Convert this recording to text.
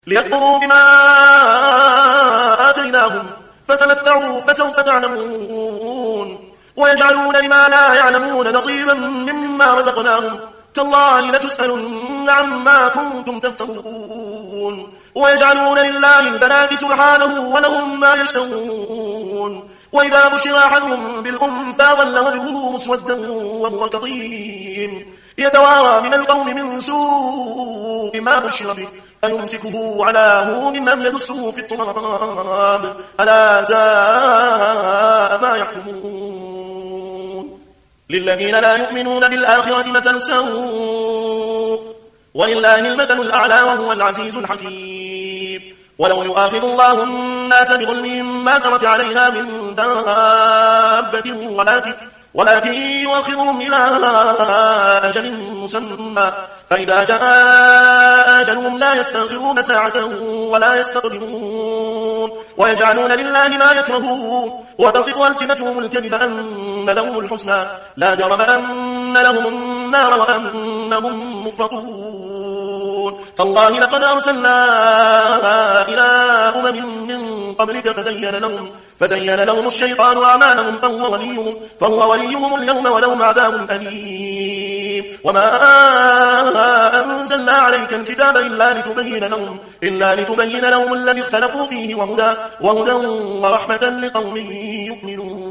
ليكفروا بما آتيناهم فتمتعوا فسوف تعلمون ويجعلون لما لا يعلمون نصيبا مما رزقناهم تالله لتسألن عما كنتم تفترون ويجعلون لله البنات سبحانه ولهم ما يشتهون وإذا بشر أحدهم بالأنثى ظل وجهه مسودا وهو كظيم يتوارى من القوم من سوء ما بشر به أيمسكه على هون أم يدسه في التراب ألا ساء ما يحكمون للذين لا يؤمنون بالآخرة مثل السوء ولله المثل الأعلى وهو العزيز الحكيم ولو يؤاخذ الله الناس بظلمهم ما ترك عليها من دابة ولكن يؤخرهم إلى أجل مسمى فإذا جاء أجلهم لا يستأخرون ساعة ولا يستقدمون ويجعلون لله ما يكرهون وتصف ألسنتهم الكذب أن لهم الحسنى لا جرم أن لهم النار وأنهم مفرطون تالله لقد أرسلنا إلى من قبلك فزين لهم الشيطان أعمالهم فهو وليهم اليوم ولهم عذاب أليم وما أنزلنا عليك الكتاب إلا لتبين لهم الذي اختلفوا فيه وهدى ورحمة لقوم يؤمنون